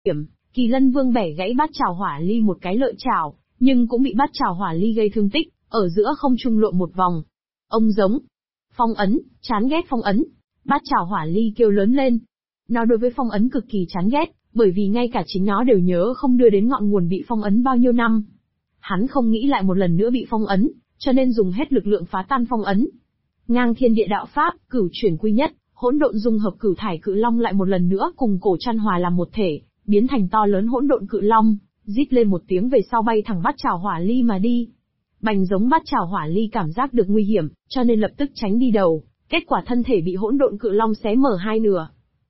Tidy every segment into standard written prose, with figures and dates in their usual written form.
hiểm, Kỳ Lân Vương bẻ gãy bát chảo hỏa ly một cái lợi chảo, nhưng cũng bị bát chảo hỏa ly gây thương tích, ở giữa không trung lộn một vòng. Ông giống. Phong ấn, chán ghét phong ấn. Bát chảo hỏa ly kêu lớn lên. Nó đối với phong ấn cực kỳ chán ghét, bởi vì ngay cả chính nó đều nhớ không đưa đến ngọn nguồn bị phong ấn bao nhiêu năm. Hắn không nghĩ lại một lần nữa bị phong ấn, cho nên dùng hết lực lượng phá tan phong ấn. Ngang thiên địa đạo pháp, cửu chuyển quy nhất, hỗn độn dung hợp cửu thải cự long lại một lần nữa cùng cổ chăn hòa làm một thể, biến thành to lớn hỗn độn cự long, rít lên một tiếng về sau bay thẳng bát chảo hỏa ly mà đi. Bành giống bát chảo hỏa ly cảm giác được nguy hiểm, cho nên lập tức tránh đi đầu, kết quả thân thể bị hỗn độn cự long xé mở hai nửa.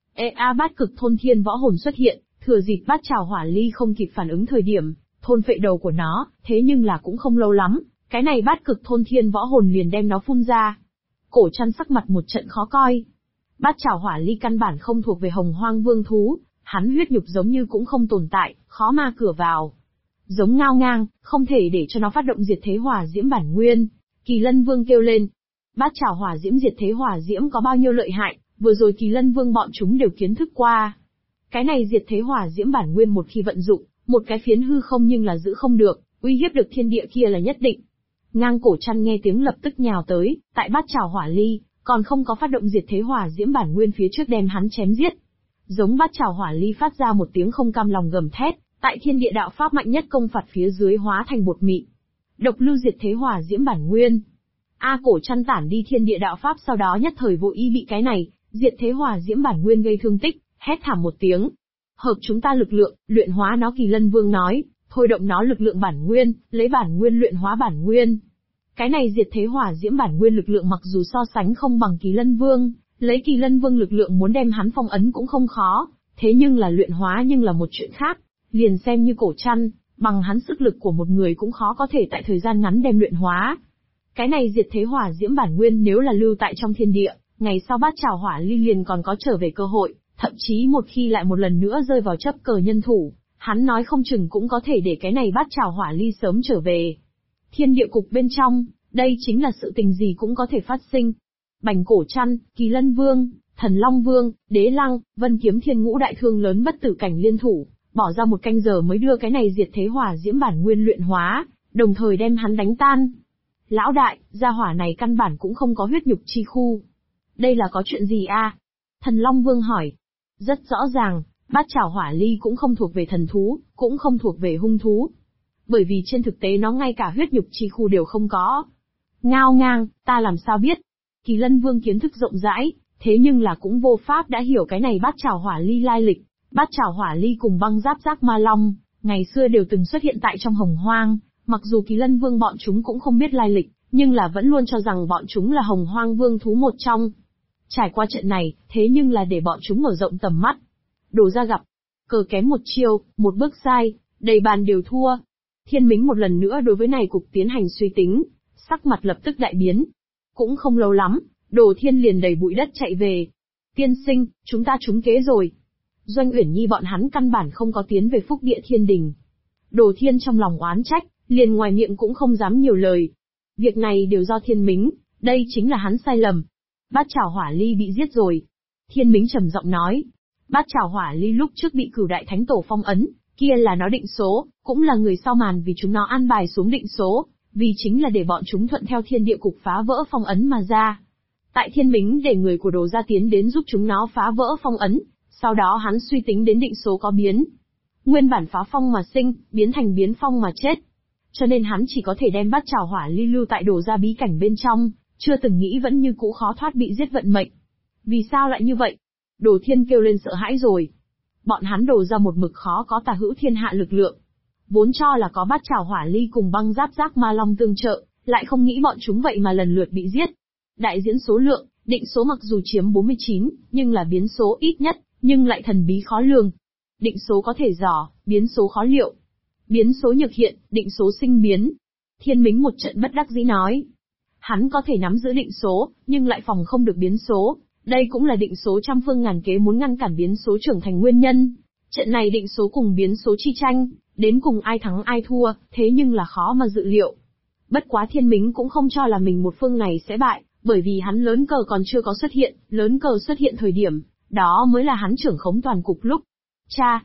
Bát cực thôn thiên võ hồn xuất hiện, thừa dịp bát chảo hỏa ly không kịp phản ứng thời điểm, thôn phệ đầu của nó, thế nhưng là cũng không lâu lắm, cái này bát cực thôn thiên võ hồn liền đem nó phun ra. Cổ chăn sắc mặt một trận khó coi. Bát chảo hỏa ly căn bản không thuộc về hồng hoang vương thú, hắn huyết nhục giống như cũng không tồn tại, khó ma cửa vào. Giống ngao ngang, không thể để cho nó phát động diệt thế hỏa diễm bản nguyên. Kỳ Lân Vương kêu lên. Bát chảo hỏa diễm diệt thế hỏa diễm có bao nhiêu lợi hại, vừa rồi Kỳ Lân Vương bọn chúng đều kiến thức qua. Cái này diệt thế hỏa diễm bản nguyên một khi vận dụng, một cái phiến hư không nhưng là giữ không được, uy hiếp được thiên địa kia là nhất định. Ngang cổ chăn nghe tiếng lập tức nhào tới, tại bát chảo hỏa ly, còn không có phát động diệt thế hỏa diễm bản nguyên phía trước đem hắn chém giết. Giống bát chảo hỏa ly phát ra một tiếng không cam lòng gầm thét, tại thiên địa đạo pháp mạnh nhất công phạt phía dưới hóa thành bột mịn. Độc lưu diệt thế hỏa diễm bản nguyên. Cổ chăn tản đi thiên địa đạo pháp sau đó nhất thời vô ý bị cái này, diệt thế hỏa diễm bản nguyên gây thương tích, hét thảm một tiếng. Hợp chúng ta lực lượng, luyện hóa nó. Kỳ Lân Vương nói, thôi động nó lực lượng bản nguyên, lấy bản nguyên luyện hóa bản nguyên. Cái này diệt thế hỏa diễm bản nguyên lực lượng mặc dù so sánh không bằng Kỳ Lân Vương, lấy Kỳ Lân Vương lực lượng muốn đem hắn phong ấn cũng không khó, thế nhưng là luyện hóa nhưng là một chuyện khác, liền xem như cổ chăn, bằng hắn sức lực của một người cũng khó có thể tại thời gian ngắn đem luyện hóa. Cái này diệt thế hỏa diễm bản nguyên nếu là lưu tại trong thiên địa, ngày sau bát chảo hỏa ly liền còn có trở về cơ hội, thậm chí một khi lại một lần nữa rơi vào chấp cờ nhân thủ, hắn nói không chừng cũng có thể để cái này bát chảo hỏa ly sớm trở về. Thiên địa cục bên trong, đây chính là sự tình gì cũng có thể phát sinh. Bành cổ chăn, Kỳ Lân Vương, Thần Long Vương, Đế Lăng, Vân Kiếm Thiên ngũ đại thương lớn bất tử cảnh liên thủ, bỏ ra một canh giờ mới đưa cái này diệt thế hỏa diễm bản nguyên luyện hóa, đồng thời đem hắn đánh tan. Lão đại, gia hỏa này căn bản cũng không có huyết nhục chi khu. Đây là có chuyện gì a? Thần Long Vương hỏi. Rất rõ ràng, bát chảo hỏa ly cũng không thuộc về thần thú, cũng không thuộc về hung thú. Bởi vì trên thực tế nó ngay cả huyết nhục chi khu đều không có. Ngao ngang, ta làm sao biết? Kỳ Lân Vương kiến thức rộng rãi, thế nhưng là cũng vô pháp đã hiểu cái này bát chảo hỏa ly lai lịch. Bát chảo hỏa ly cùng băng giáp giác ma long, ngày xưa đều từng xuất hiện tại trong hồng hoang, mặc dù Kỳ Lân Vương bọn chúng cũng không biết lai lịch, nhưng là vẫn luôn cho rằng bọn chúng là hồng hoang vương thú một trong. Trải qua trận này, thế nhưng là để bọn chúng mở rộng tầm mắt. Đồ ra gặp, cờ kém một chiêu, một bước sai, đầy bàn đều thua. Thiên Mính một lần nữa đối với này cục tiến hành suy tính, sắc mặt lập tức đại biến. Cũng không lâu lắm, Đồ Thiên liền đầy bụi đất chạy về. Tiên sinh, chúng ta trúng kế rồi. Doanh Uyển Nhi bọn hắn căn bản không có tiến về Phúc Địa Thiên Đình. Đồ Thiên trong lòng oán trách, liền ngoài miệng cũng không dám nhiều lời. Việc này đều do Thiên Mính, đây chính là hắn sai lầm. Bát chảo hỏa ly bị giết rồi. Thiên Mính trầm giọng nói. Bát chảo hỏa ly lúc trước bị Cửu Đại Thánh Tổ phong ấn, kia là nó định số, cũng là người sau màn vì chúng nó an bài xuống định số, vì chính là để bọn chúng thuận theo thiên địa cục phá vỡ phong ấn mà ra. Tại Thiên Mính để người của Đồ gia tiến đến giúp chúng nó phá vỡ phong ấn, sau đó hắn suy tính đến định số có biến. Nguyên bản phá phong mà sinh, biến thành biến phong mà chết. Cho nên hắn chỉ có thể đem bát chảo hỏa ly lưu tại Đồ gia bí cảnh bên trong, chưa từng nghĩ vẫn như cũ khó thoát bị giết vận mệnh. Vì sao lại như vậy? Đồ Thiên kêu lên sợ hãi rồi. Bọn hắn Đồ gia một mực khó có tả hữu thiên hạ lực lượng. Vốn cho là có bát chảo hỏa ly cùng băng giáp giác ma long tương trợ, lại không nghĩ bọn chúng vậy mà lần lượt bị giết. Đại diễn số lượng, định số mặc dù chiếm 49, nhưng là biến số ít nhất, nhưng lại thần bí khó lường. Định số có thể dò, biến số khó liệu. Biến số nhược hiện, định số sinh biến. Thiên Mính một trận bất đắc dĩ nói. Hắn có thể nắm giữ định số, nhưng lại phòng không được biến số. Đây cũng là định số trăm phương ngàn kế muốn ngăn cản biến số trưởng thành nguyên nhân. Trận này định số cùng biến số chi tranh, đến cùng ai thắng ai thua, thế nhưng là khó mà dự liệu. Bất quá Thiên Mính cũng không cho là mình một phương này sẽ bại, bởi vì hắn lớn cờ còn chưa có xuất hiện, lớn cờ xuất hiện thời điểm, đó mới là hắn trưởng khống toàn cục lúc. Cha!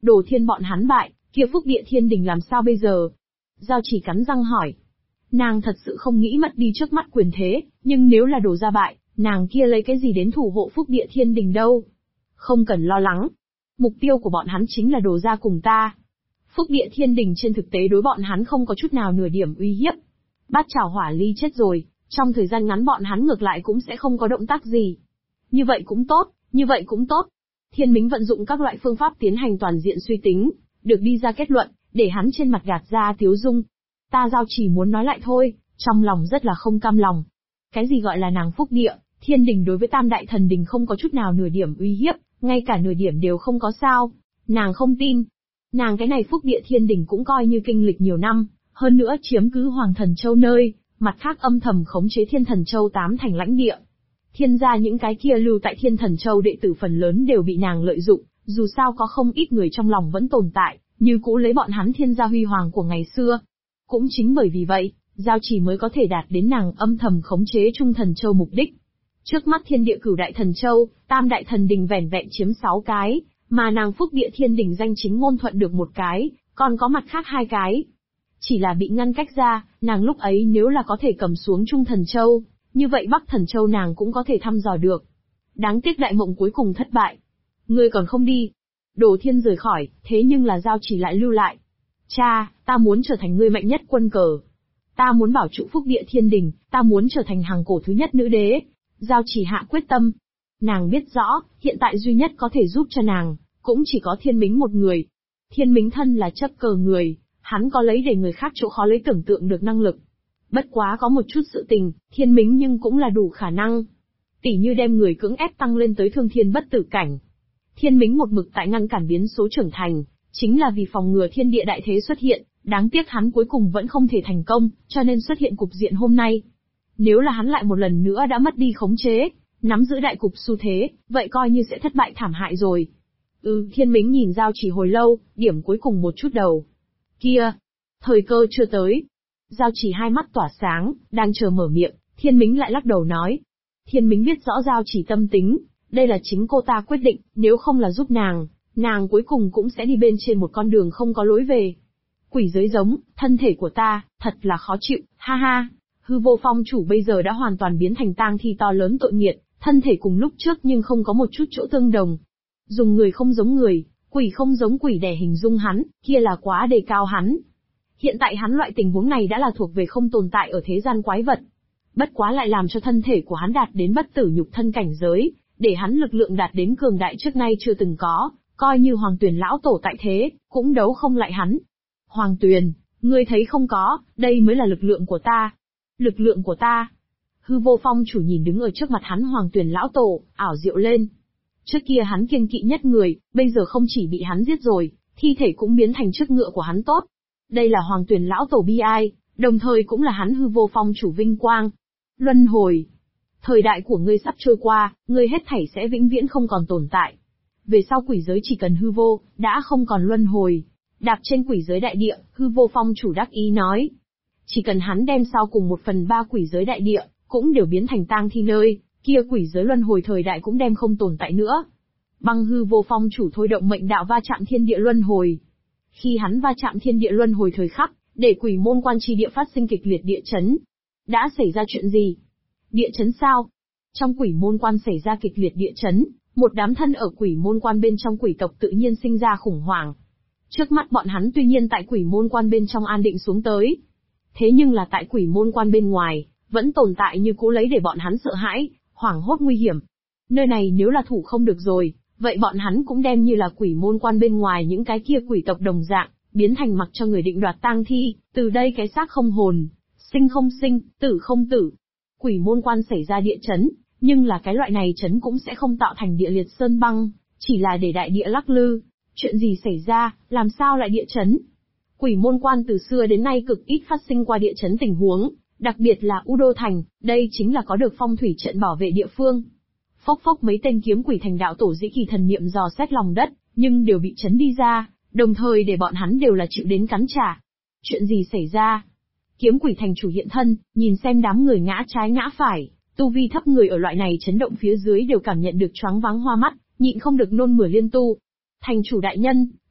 Đồ Thiên bọn hắn bại, kia Phúc Địa Thiên Đình làm sao bây giờ? Giao Chỉ cắn răng hỏi. Nàng thật sự không nghĩ mất đi trước mắt quyền thế, nhưng nếu là Đồ gia bại, nàng kia lấy cái gì đến thủ hộ Phúc Địa Thiên Đình đâu? Không cần lo lắng. Mục tiêu của bọn hắn chính là Đồ gia cùng ta. Phúc Địa Thiên Đình trên thực tế đối bọn hắn không có chút nào nửa điểm uy hiếp. Bát Chảo Hỏa Ly chết rồi, trong thời gian ngắn bọn hắn ngược lại cũng sẽ không có động tác gì. Như vậy cũng tốt, như vậy cũng tốt. Thiên Mính vận dụng các loại phương pháp tiến hành toàn diện suy tính, được đi ra kết luận, để hắn trên mặt gạt ra tiếu dung. Ta Giao Chỉ muốn nói lại thôi, trong lòng rất là không cam lòng. Cái gì gọi là nàng Phúc Địa, Thiên Đình đối với Tam Đại Thần Đình không có chút nào nửa điểm uy hiếp, ngay cả nửa điểm đều không có sao. Nàng không tin. Nàng cái này Phúc Địa Thiên Đình cũng coi như kinh lịch nhiều năm, hơn nữa chiếm cứ Hoàng Thần Châu nơi, mặt khác âm thầm khống chế Thiên Thần Châu 8 thành lãnh địa. Thiên gia những cái kia lưu tại Thiên Thần Châu đệ tử phần lớn đều bị nàng lợi dụng, dù sao có không ít người trong lòng vẫn tồn tại, như cũ lấy bọn hắn Thiên gia huy hoàng của ngày xưa. Cũng chính bởi vì vậy, Giao Chỉ mới có thể đạt đến nàng âm thầm khống chế Trung Thần Châu mục đích. Trước mắt Thiên Địa Cửu Đại Thần Châu, Tam Đại Thần Đình vẻn vẹn chiếm 6 cái, mà nàng Phúc Địa Thiên Đình danh chính ngôn thuận được 1 cái, còn có mặt khác 2 cái. Chỉ là bị ngăn cách ra, nàng lúc ấy nếu là có thể cầm xuống Trung Thần Châu, như vậy Bắc Thần Châu nàng cũng có thể thăm dò được. Đáng tiếc đại mộng cuối cùng thất bại. Ngươi còn không đi. Đồ Thiên rời khỏi, thế nhưng là Giao Chỉ lại lưu lại. Cha, ta muốn trở thành ngươi mạnh nhất quân cờ. Ta muốn bảo trụ Phúc Địa Thiên Đình, ta muốn trở thành hàng cổ thứ nhất nữ đế. Giao Chỉ hạ quyết tâm. Nàng biết rõ, hiện tại duy nhất có thể giúp cho nàng, cũng chỉ có Thiên Mính một người. Thiên Mính thân là chấp cờ người, hắn có lấy để người khác chỗ khó lấy tưởng tượng được năng lực. Bất quá có một chút sự tình, Thiên Mính nhưng cũng là đủ khả năng. Tỉ như đem người cưỡng ép tăng lên tới thương thiên bất tử cảnh. Thiên Mính một mực tại ngăn cản biến số trưởng thành, chính là vì phòng ngừa thiên địa đại thế xuất hiện, đáng tiếc hắn cuối cùng vẫn không thể thành công, cho nên xuất hiện cục diện hôm nay. Nếu là hắn lại một lần nữa đã mất đi khống chế, nắm giữ đại cục xu thế, vậy coi như sẽ thất bại thảm hại rồi. Thiên Mính nhìn Giao Chỉ hồi lâu, điểm cuối cùng một chút đầu. Kia, thời cơ chưa tới. Giao Chỉ hai mắt tỏa sáng, đang chờ mở miệng, Thiên Mính lại lắc đầu nói. Thiên Mính biết rõ Giao Chỉ tâm tính, đây là chính cô ta quyết định, nếu không là giúp nàng cuối cùng cũng sẽ đi bên trên một con đường không có lối về. Quỷ giới giống, thân thể của ta, thật là khó chịu, ha ha. Hư Vô Phong chủ bây giờ đã hoàn toàn biến thành tang thi to lớn tội nghiệt, thân thể cùng lúc trước nhưng không có một chút chỗ tương đồng. Dùng người không giống người, quỷ không giống quỷ để hình dung hắn, kia là quá đề cao hắn. Hiện tại hắn loại tình huống này đã là thuộc về không tồn tại ở thế gian quái vật. Bất quá lại làm cho thân thể của hắn đạt đến bất tử nhục thân cảnh giới, để hắn lực lượng đạt đến cường đại trước nay chưa từng có, coi như Hoàng Tuyền lão tổ tại thế, cũng đấu không lại hắn. Hoàng Tuyền, ngươi thấy không có, đây mới là lực lượng của ta. Lực lượng của ta. Hư Vô Phong chủ nhìn đứng ở trước mặt hắn Hoàng Tuyền lão tổ, ảo diệu lên. Trước kia hắn kiêng kỵ nhất người, bây giờ không chỉ bị hắn giết rồi, thi thể cũng biến thành chiếc ngựa của hắn tốt. Đây là Hoàng Tuyền lão tổ bi ai, đồng thời cũng là hắn Hư Vô Phong chủ vinh quang. Luân hồi. Thời đại của ngươi sắp trôi qua, ngươi hết thảy sẽ vĩnh viễn không còn tồn tại. Về sau quỷ giới chỉ cần hư vô, đã không còn luân hồi. Đạp trên quỷ giới đại địa, Hư Vô Phong chủ đắc ý nói. Chỉ cần hắn đem sau cùng 1/3 quỷ giới đại địa, cũng đều biến thành tang thi nơi, kia quỷ giới luân hồi thời đại cũng đem không tồn tại nữa. Băng Hư Vô Phong chủ thôi động mệnh đạo va chạm thiên địa luân hồi. Khi hắn va chạm thiên địa luân hồi thời khắc, để quỷ môn quan chi địa phát sinh kịch liệt địa chấn. Đã xảy ra chuyện gì? Địa chấn sao? Trong quỷ môn quan xảy ra kịch liệt địa chấn, một đám thân ở quỷ môn quan bên trong quỷ tộc tự nhiên sinh ra khủng hoảng. Trước mắt bọn hắn tuy nhiên tại quỷ môn quan bên trong an định xuống tới. Thế nhưng là tại quỷ môn quan bên ngoài, vẫn tồn tại như cũ lấy để bọn hắn sợ hãi, hoảng hốt nguy hiểm. Nơi này nếu là thủ không được rồi, vậy bọn hắn cũng đem như là quỷ môn quan bên ngoài những cái kia quỷ tộc đồng dạng, biến thành mặc cho người định đoạt tang thi, từ đây cái xác không hồn, sinh không sinh, tử không tử. Quỷ môn quan xảy ra địa chấn, nhưng là cái loại này chấn cũng sẽ không tạo thành địa liệt sơn băng, chỉ là để đại địa lắc lư. Chuyện gì xảy ra, làm sao lại địa chấn? Quỷ môn quan từ xưa đến nay cực ít phát sinh qua địa chấn tình huống, đặc biệt là U Đô Thành, đây chính là có được phong thủy trận bảo vệ địa phương. Phốc phốc mấy tên kiếm quỷ thành đạo tổ dĩ kỳ thần niệm dò xét lòng đất, nhưng đều bị chấn đi ra, đồng thời để bọn hắn đều là chịu đến cắn trả. Chuyện gì xảy ra? Kiếm quỷ thành chủ hiện thân, nhìn xem đám người ngã trái ngã phải, tu vi thấp người ở loại này chấn động phía dưới đều cảm nhận được choáng váng hoa mắt, nhịn không được nôn mửa liên tu. Thành chủ đại nhân,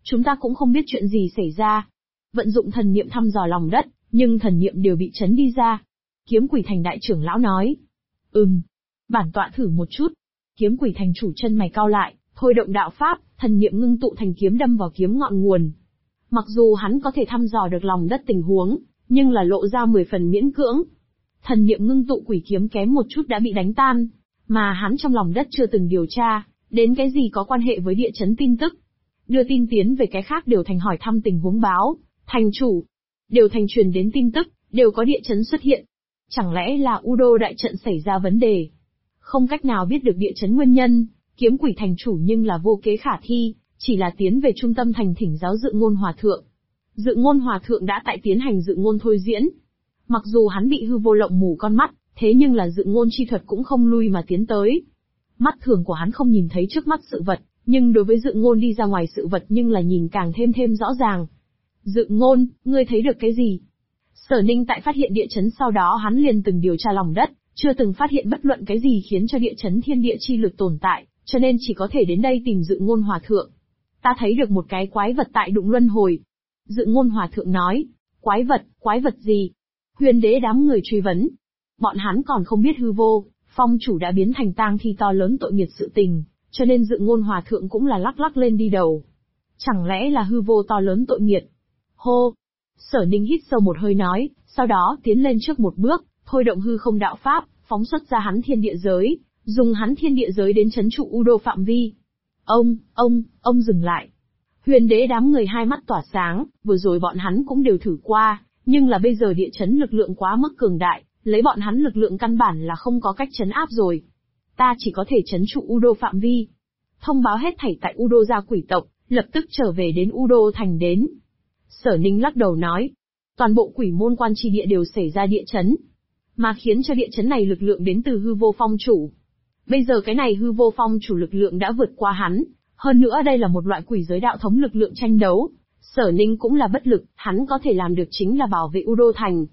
Chúng ta cũng không biết chuyện gì xảy ra. Vận dụng thần niệm thăm dò lòng đất, nhưng thần niệm đều bị chấn đi ra. Kiếm Quỷ Thành đại trưởng lão nói. Bản tọa thử một chút. Kiếm Quỷ Thành chủ chân mày cau lại, thôi động đạo pháp, thần niệm ngưng tụ thành kiếm đâm vào kiếm ngọn nguồn. Mặc dù hắn có thể thăm dò được lòng đất tình huống, nhưng là lộ ra 10 phần miễn cưỡng. Thần niệm ngưng tụ quỷ kiếm kém một chút đã bị đánh tan, mà hắn trong lòng đất chưa từng điều tra, đến cái gì có quan hệ với địa chấn tin tức. Đưa tin tiến về cái khác đều thành hỏi thăm tình huống báo, thành chủ. Đều thành truyền đến tin tức, đều có địa chấn xuất hiện. Chẳng lẽ là U Đô đại trận xảy ra vấn đề? Không cách nào biết được địa chấn nguyên nhân, Kiếm Quỷ Thành chủ nhưng là vô kế khả thi, chỉ là tiến về trung tâm thành thỉnh giáo Dự Ngôn Hòa Thượng. Dự Ngôn Hòa Thượng đã tại tiến hành dự ngôn thôi diễn. Mặc dù hắn bị hư vô lộng mù con mắt, thế nhưng là dự ngôn chi thuật cũng không lui mà tiến tới. Mắt thường của hắn không nhìn thấy trước mắt sự vật, nhưng đối với dự ngôn đi ra ngoài sự vật nhưng là nhìn càng thêm rõ ràng. Dự ngôn, ngươi thấy được cái gì? Sở Ninh tại phát hiện địa chấn sau đó hắn liền từng điều tra lòng đất, chưa từng phát hiện bất luận cái gì khiến cho địa chấn thiên địa chi lực tồn tại, cho nên chỉ có thể đến đây tìm Dự Ngôn Hòa Thượng. Ta thấy được một cái quái vật tại đụng luân hồi. Dự Ngôn Hòa Thượng nói. Quái vật gì? Huyền đế đám người truy vấn. Bọn hắn còn không biết hư vô, phong chủ đã biến thành tang thi to lớn tội nghiệt sự tình, cho nên Dự Ngôn Hòa Thượng cũng là lắc lên đi đầu. Chẳng lẽ là hư vô to lớn tội nghiệt? Hô! Sở Ninh hít sâu một hơi nói, sau đó tiến lên trước một bước, thôi động hư không đạo pháp, phóng xuất ra hắn thiên địa giới, dùng hắn thiên địa giới đến chấn trụ U Đô phạm vi. Ông dừng lại. Huyền đế đám người hai mắt tỏa sáng, vừa rồi bọn hắn cũng đều thử qua, nhưng là bây giờ địa chấn lực lượng quá mức cường đại, lấy bọn hắn lực lượng căn bản là không có cách chấn áp rồi. Ta chỉ có thể chấn trụ U Đô phạm vi. Thông báo hết thảy tại U Đô gia quỷ tộc, lập tức trở về đến U Đô thành đến. Sở Ninh lắc đầu nói, toàn bộ quỷ môn quan chi địa đều xảy ra địa chấn, mà khiến cho địa chấn này lực lượng đến từ hư vô phong chủ. Bây giờ cái này hư vô phong chủ lực lượng đã vượt qua hắn, hơn nữa đây là một loại quỷ giới đạo thống lực lượng tranh đấu. Sở Ninh cũng là bất lực, hắn có thể làm được chính là bảo vệ U Đô thành.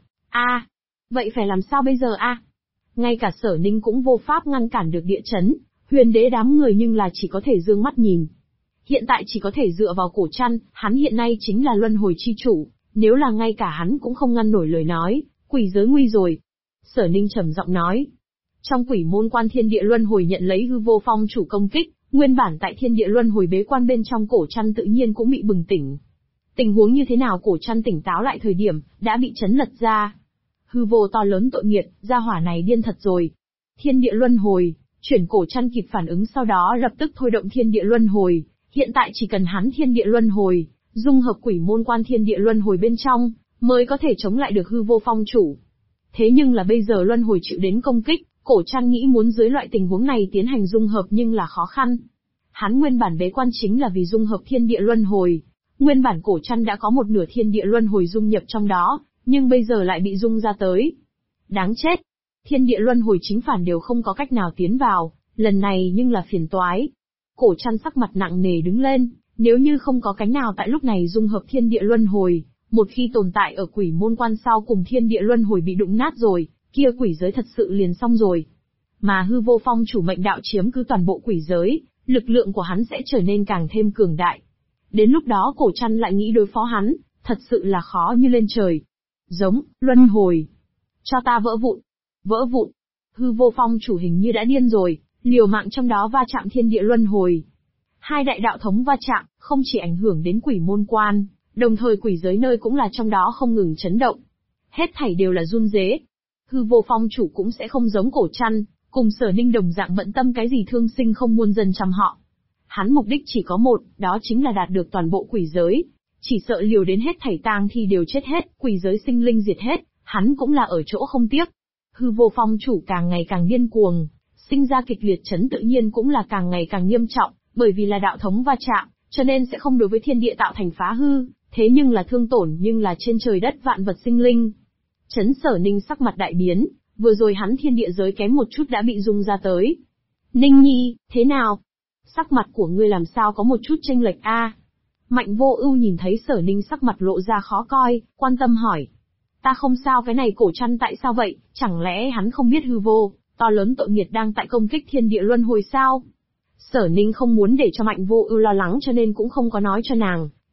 Vậy phải làm sao bây giờ Ngay cả Sở Ninh cũng vô pháp ngăn cản được địa chấn, huyền đế đám người nhưng là chỉ có thể dương mắt nhìn. Hiện tại chỉ có thể dựa vào Cổ Trăn, hắn hiện nay chính là luân hồi chi chủ, nếu là ngay cả hắn cũng không ngăn nổi lời nói, quỷ giới nguy rồi. Sở Ninh trầm giọng nói. Trong quỷ môn quan thiên địa luân hồi nhận lấy hư vô phong chủ công kích, nguyên bản tại thiên địa luân hồi bế quan bên trong Cổ Trăn tự nhiên cũng bị bừng tỉnh. Tình huống như thế nào Cổ Trăn tỉnh táo lại thời điểm, đã bị chấn lật ra. Hư vô to lớn tội nghiệt, gia hỏa này điên thật rồi. Thiên địa luân hồi, chuyển Cổ Trăn kịp phản ứng sau đó lập tức thôi động thiên địa luân hồi. Hiện tại chỉ cần hắn thiên địa luân hồi, dung hợp quỷ môn quan thiên địa luân hồi bên trong, mới có thể chống lại được hư vô phong chủ. Thế nhưng là bây giờ luân hồi chịu đến công kích, Cổ Trăn nghĩ muốn dưới loại tình huống này tiến hành dung hợp nhưng là khó khăn. Hắn nguyên bản bế quan chính là vì dung hợp thiên địa luân hồi. Nguyên bản Cổ Trăn đã có một nửa thiên địa luân hồi dung nhập trong đó, nhưng bây giờ lại bị dung ra tới. Đáng chết! Thiên địa luân hồi chính phản đều không có cách nào tiến vào, lần này nhưng là phiền toái. Cổ Trăn sắc mặt nặng nề đứng lên, nếu như không có cánh nào tại lúc này dung hợp thiên địa luân hồi, một khi tồn tại ở quỷ môn quan sau cùng thiên địa luân hồi bị đụng nát rồi, kia quỷ giới thật sự liền xong rồi. Mà hư vô phong chủ mệnh đạo chiếm cứ toàn bộ quỷ giới, lực lượng của hắn sẽ trở nên càng thêm cường đại. Đến lúc đó Cổ Trăn lại nghĩ đối phó hắn, thật sự là khó như lên trời. Giống, luân hồi. Cho ta vỡ vụn. Vỡ vụn. Hư vô phong chủ hình như đã điên rồi, liều mạng trong đó va chạm thiên địa luân hồi. Hai đại đạo thống va chạm, không chỉ ảnh hưởng đến quỷ môn quan, đồng thời quỷ giới nơi cũng là trong đó không ngừng chấn động. Hết thảy đều là run rế. Hư vô phong chủ cũng sẽ không giống Cổ Trăn, cùng Sở Ninh đồng dạng bận tâm cái gì thương sinh không muôn dân chăm họ. Hắn mục đích chỉ có một, đó chính là đạt được toàn bộ quỷ giới. Chỉ sợ liều đến hết thảy tang thi đều chết hết, quỷ giới sinh linh diệt hết, hắn cũng là ở chỗ không tiếc. Hư vô phong chủ càng ngày càng điên cuồng, sinh ra kịch liệt chấn tự nhiên cũng là càng ngày càng nghiêm trọng, bởi vì là đạo thống va chạm, cho nên sẽ không đối với thiên địa tạo thành phá hư, thế nhưng là thương tổn nhưng là trên trời đất vạn vật sinh linh. Chấn Sở Ninh sắc mặt đại biến, vừa rồi hắn thiên địa giới kém một chút đã bị rung ra tới. Ninh Nhi, thế nào? Sắc mặt của ngươi làm sao có một chút chênh lệch Mạnh Vô Ưu nhìn thấy Sở Ninh sắc mặt lộ ra khó coi, quan tâm hỏi. Ta không sao, cái này Cổ Trăn tại sao vậy, chẳng lẽ hắn không biết hư vô, to lớn tội nghiệt đang tại công kích thiên địa luân hồi sao? Sở Ninh không muốn để cho Mạnh Vô Ưu lo lắng cho nên cũng không có nói cho nàng,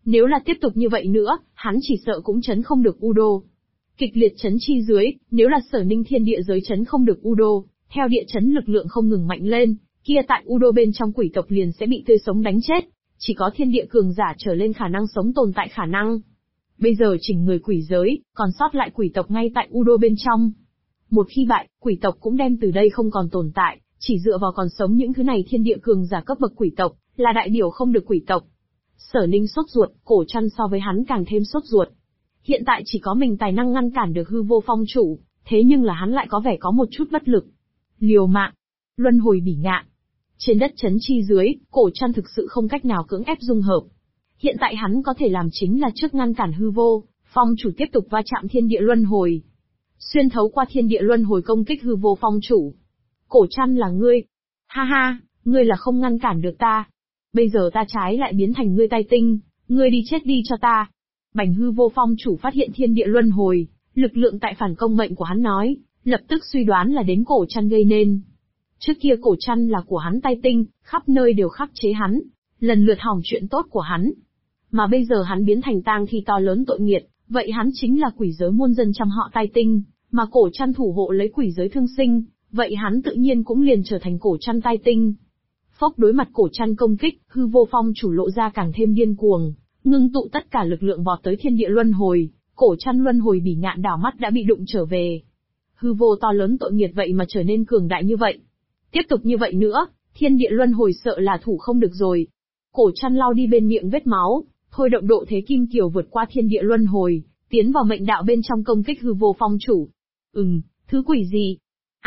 Nếu là tiếp tục như vậy nữa, hắn chỉ sợ cũng chấn không được Udo. Kịch liệt chấn chi dưới, nếu là Sở Ninh thiên địa giới chấn không được Udo, theo địa chấn lực lượng không ngừng mạnh lên, kia tại Udo bên trong quỷ tộc liền sẽ bị tươi sống đánh chết, chỉ có thiên địa cường giả trở lên khả năng sống tồn tại khả năng. Bây giờ chỉnh người quỷ giới, còn sót lại quỷ tộc ngay tại Udo bên trong. Một khi bại, quỷ tộc cũng đem từ đây không còn tồn tại, chỉ dựa vào còn sống những thứ này thiên địa cường giả cấp bậc quỷ tộc, là đại biểu không được quỷ tộc. Sở Ninh sốt ruột, Cổ Trăn so với hắn càng thêm sốt ruột. Hiện tại chỉ có mình tài năng ngăn cản được hư vô phong chủ, thế nhưng là hắn lại có vẻ có một chút bất lực. Liều mạng, luân hồi bỉ ngạn. Trên đất chấn chi dưới, Cổ Trăn thực sự không cách nào cưỡng ép dung hợp. Hiện tại hắn có thể làm chính là trước ngăn cản hư vô, phong chủ tiếp tục va chạm thiên địa luân hồi. Xuyên thấu qua thiên địa luân hồi công kích hư vô phong chủ. Cổ Trăn là ngươi. Ha ha, ngươi là không ngăn cản được ta. Bây giờ ta trái lại biến thành ngươi tai tinh, ngươi đi chết đi cho ta. Bành hư vô phong chủ phát hiện thiên địa luân hồi, lực lượng tại phản công mệnh của hắn nói, lập tức suy đoán là đến Cổ Trăn gây nên. Trước kia Cổ Trăn là của hắn tai tinh, khắp nơi đều khắc chế hắn, lần lượt hỏng chuyện tốt của hắn. Mà bây giờ hắn biến thành tang thi to lớn tội nghiệt, vậy hắn chính là quỷ giới muôn dân trăm họ tai tinh, mà Cổ Trăn thủ hộ lấy quỷ giới thương sinh, vậy hắn tự nhiên cũng liền trở thành Cổ Trăn tai tinh. Phốc đối mặt Cổ Trăn công kích, hư vô phong chủ lộ ra càng thêm điên cuồng, ngưng tụ tất cả lực lượng vọt tới thiên địa luân hồi, Cổ Trăn luân hồi bỉ ngạn đảo mắt đã bị đụng trở về. Hư vô to lớn tội nghiệt vậy mà trở nên cường đại như vậy. Tiếp tục như vậy nữa, thiên địa luân hồi sợ là thủ không được rồi. Cổ Trăn lau đi bên miệng vết máu, thôi động độ thế kim kiều vượt qua thiên địa luân hồi, tiến vào mệnh đạo bên trong công kích hư vô phong chủ. Thứ quỷ gì?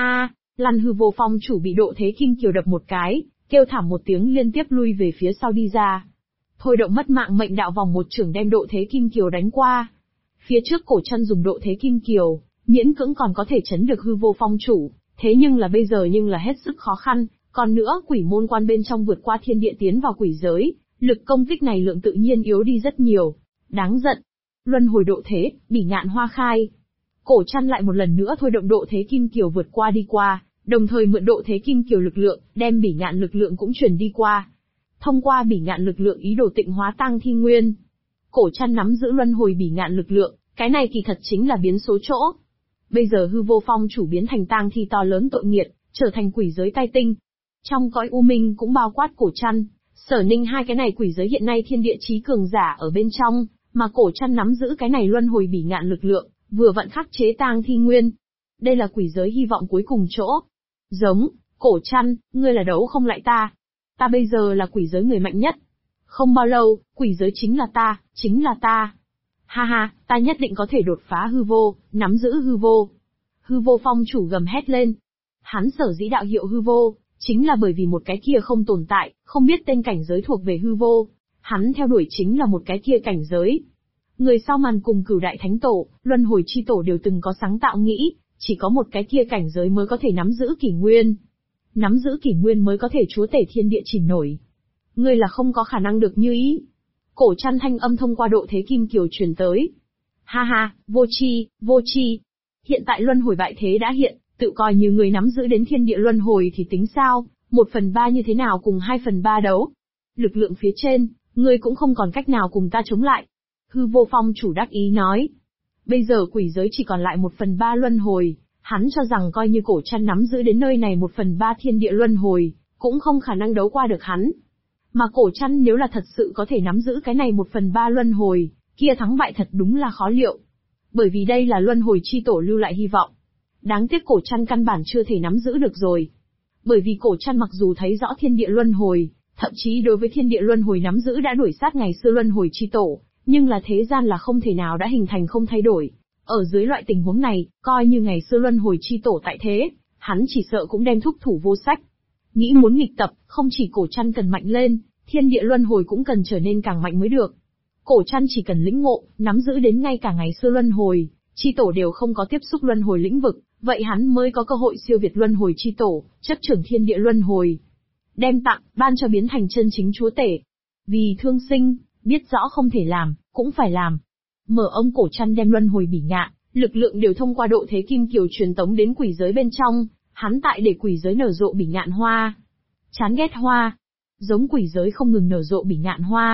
Lăn hư vô phong chủ bị độ thế kim kiều đập một cái, kêu thảm một tiếng liên tiếp lui về phía sau đi ra. Thôi động mất mạng mệnh đạo vòng một chưởng đem độ thế kim kiều đánh qua. Phía trước Cổ Trăn dùng độ thế kim kiều, miễn cưỡng còn có thể chấn được hư vô phong chủ, thế nhưng là bây giờ là hết sức khó khăn, còn nữa quỷ môn quan bên trong vượt qua thiên địa tiến vào quỷ giới, lực công kích này lượng tự nhiên yếu đi rất nhiều. Đáng giận. Luân hồi độ thế, bỉ ngạn hoa khai. Cổ Trăn lại một lần nữa thôi động độ thế kim kiều vượt qua đi qua, đồng thời mượn độ thế kim kiều lực lượng, đem bỉ ngạn lực lượng cũng truyền đi qua. Thông qua bỉ ngạn lực lượng ý đồ tịnh hóa tang thi nguyên. Cổ Trăn nắm giữ luân hồi bỉ ngạn lực lượng, cái này kỳ thật chính là biến số chỗ. Bây giờ hư vô phong chủ biến thành tang thi to lớn tội nghiệt, trở thành quỷ giới tai tinh. Trong cõi u minh cũng bao quát Cổ Trăn, Sở Ninh hai cái này quỷ giới hiện nay thiên địa chí cường giả ở bên trong, mà Cổ Trăn nắm giữ cái này luân hồi bỉ ngạn lực lượng, vừa vặn khắc chế tang thi nguyên. Đây là quỷ giới hy vọng cuối cùng chỗ. Giống, Cổ Trăn, ngươi là đấu không lại ta. Ta bây giờ là quỷ giới người mạnh nhất. Không bao lâu, quỷ giới chính là ta, chính là ta. Ha ha, ta nhất định có thể đột phá hư vô, nắm giữ hư vô. Hư vô phong chủ gầm hét lên. Hắn sở dĩ đạo hiệu hư vô, chính là bởi vì một cái kia không tồn tại, không biết tên cảnh giới thuộc về hư vô. Hắn theo đuổi chính là một cái kia cảnh giới. Người sau màn cùng Cửu Đại Thánh Tổ, Luân Hồi Chi Tổ đều từng có sáng tạo nghĩ, chỉ có một cái kia cảnh giới mới có thể nắm giữ kỷ nguyên. Nắm giữ kỷ nguyên mới có thể chúa tể thiên địa chìm nổi. Ngươi là không có khả năng được như ý. Cổ Trăn thanh âm thông qua độ thế kim kiều truyền tới. Ha ha, vô tri, vô tri. Hiện tại luân hồi bại thế đã hiện, tự coi như người nắm giữ đến thiên địa luân hồi thì tính sao, 1/3 như thế nào cùng 2/3 đấu. Lực lượng phía trên, ngươi cũng không còn cách nào cùng ta chống lại. Hư vô phong chủ đắc ý nói. Bây giờ quỷ giới chỉ còn lại 1/3 luân hồi, hắn cho rằng coi như Cổ Trăn nắm giữ đến nơi này 1/3 thiên địa luân hồi, cũng không khả năng đấu qua được hắn. Mà Cổ Trăn nếu là thật sự có thể nắm giữ cái này 1/3 luân hồi, kia thắng bại thật đúng là khó liệu. Bởi vì đây là luân hồi chi tổ lưu lại hy vọng. Đáng tiếc Cổ Trăn căn bản chưa thể nắm giữ được rồi. Bởi vì Cổ Trăn mặc dù thấy rõ thiên địa luân hồi, thậm chí đối với thiên địa luân hồi nắm giữ đã đuổi sát ngày xưa luân hồi chi tổ, nhưng là thế gian là không thể nào đã hình thành không thay đổi. Ở dưới loại tình huống này, coi như ngày xưa luân hồi chi tổ tại thế, hắn chỉ sợ cũng đem thúc thủ vô sách. Nghĩ muốn nghịch tập, không chỉ Cổ Trăn cần mạnh lên, thiên địa luân hồi cũng cần trở nên càng mạnh mới được. Cổ Trăn chỉ cần lĩnh ngộ, nắm giữ đến ngay cả ngày xưa luân hồi, chi tổ đều không có tiếp xúc luân hồi lĩnh vực, vậy hắn mới có cơ hội siêu việt luân hồi chi tổ, chấp trưởng thiên địa luân hồi. Đem tặng, ban cho biến thành chân chính chúa tể. Vì thương sinh, biết rõ không thể làm, cũng phải làm. Mở ông Cổ Trăn đem luân hồi bỉ ngạn, lực lượng đều thông qua độ thế kim kiều truyền tống đến quỷ giới bên trong, hắn tại để quỷ giới nở rộ bỉ ngạn hoa. Chán ghét hoa. Giống quỷ giới không ngừng nở rộ bỉ ngạn hoa,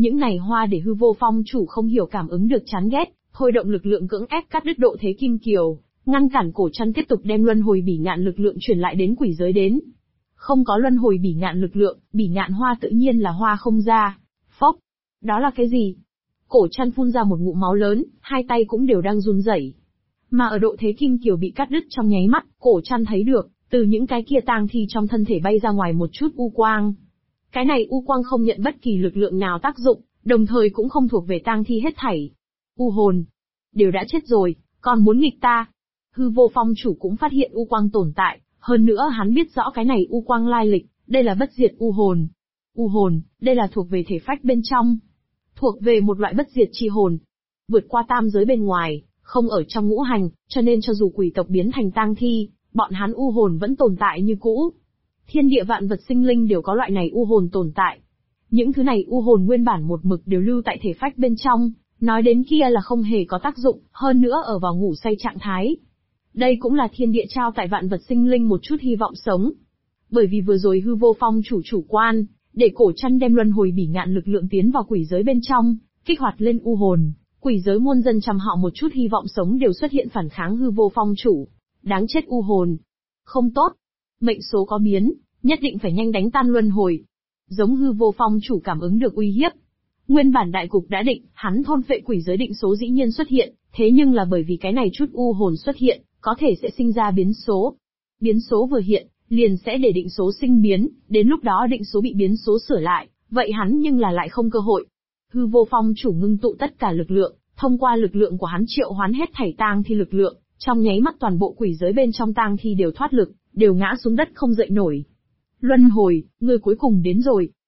Những này hoa để hư vô phong chủ không hiểu cảm ứng được chán ghét, thôi động lực lượng cưỡng ép cắt đứt độ thế kim kiều, ngăn cản cổ trăn tiếp tục đem luân hồi bỉ ngạn lực lượng truyền lại đến quỷ giới đến. Không có luân hồi bỉ ngạn lực lượng, bỉ ngạn hoa tự nhiên là hoa không ra. Phốc, đó là cái gì? Cổ trăn phun ra một ngụm máu lớn, hai tay cũng đều đang run rẩy. Mà ở độ thế kim kiều bị cắt đứt trong nháy mắt, cổ trăn thấy được, từ những cái kia tang thi trong thân thể bay ra ngoài một chút u quang. Cái này u quang không nhận bất kỳ lực lượng nào tác dụng, đồng thời cũng không thuộc về tang thi hết thảy. U hồn, đều đã chết rồi, còn muốn nghịch ta. Hư vô phong chủ cũng phát hiện u quang tồn tại, hơn nữa hắn biết rõ cái này u quang lai lịch, đây là bất diệt u hồn. U hồn, đây là thuộc về thể phách bên trong. Thuộc về một loại bất diệt chi hồn. Vượt qua tam giới bên ngoài, không ở trong ngũ hành, cho nên cho dù quỷ tộc biến thành tang thi, bọn hắn u hồn vẫn tồn tại như cũ. Thiên địa vạn vật sinh linh đều có loại này u hồn tồn tại. Những thứ này u hồn nguyên bản một mực đều lưu tại thể phách bên trong, nói đến kia là không hề có tác dụng, hơn nữa ở vào ngủ say trạng thái. Đây cũng là thiên địa trao tại vạn vật sinh linh một chút hy vọng sống. Bởi vì vừa rồi hư vô phong chủ quan, để cổ trăn đem luân hồi bỉ ngạn lực lượng tiến vào quỷ giới bên trong, kích hoạt lên u hồn, quỷ giới muôn dân trăm họ một chút hy vọng sống đều xuất hiện phản kháng hư vô phong chủ. Đáng chết u hồn. Không tốt. Mệnh số có biến, nhất định phải nhanh đánh tan luân hồi. Giống hư vô phong chủ cảm ứng được uy hiếp. Nguyên bản đại cục đã định, hắn thôn phệ quỷ giới định số dĩ nhiên xuất hiện, thế nhưng là bởi vì cái này chút u hồn xuất hiện, có thể sẽ sinh ra biến số. Biến số vừa hiện, liền sẽ để định số sinh biến, đến lúc đó định số bị biến số sửa lại, vậy hắn nhưng là lại không cơ hội. Hư vô phong chủ ngưng tụ tất cả lực lượng, thông qua lực lượng của hắn triệu hoán hết thảy tang thi lực lượng, trong nháy mắt toàn bộ quỷ giới bên trong tang thi đều thoát lực, đều ngã xuống đất không dậy nổi. Luân hồi, người cuối cùng đến rồi.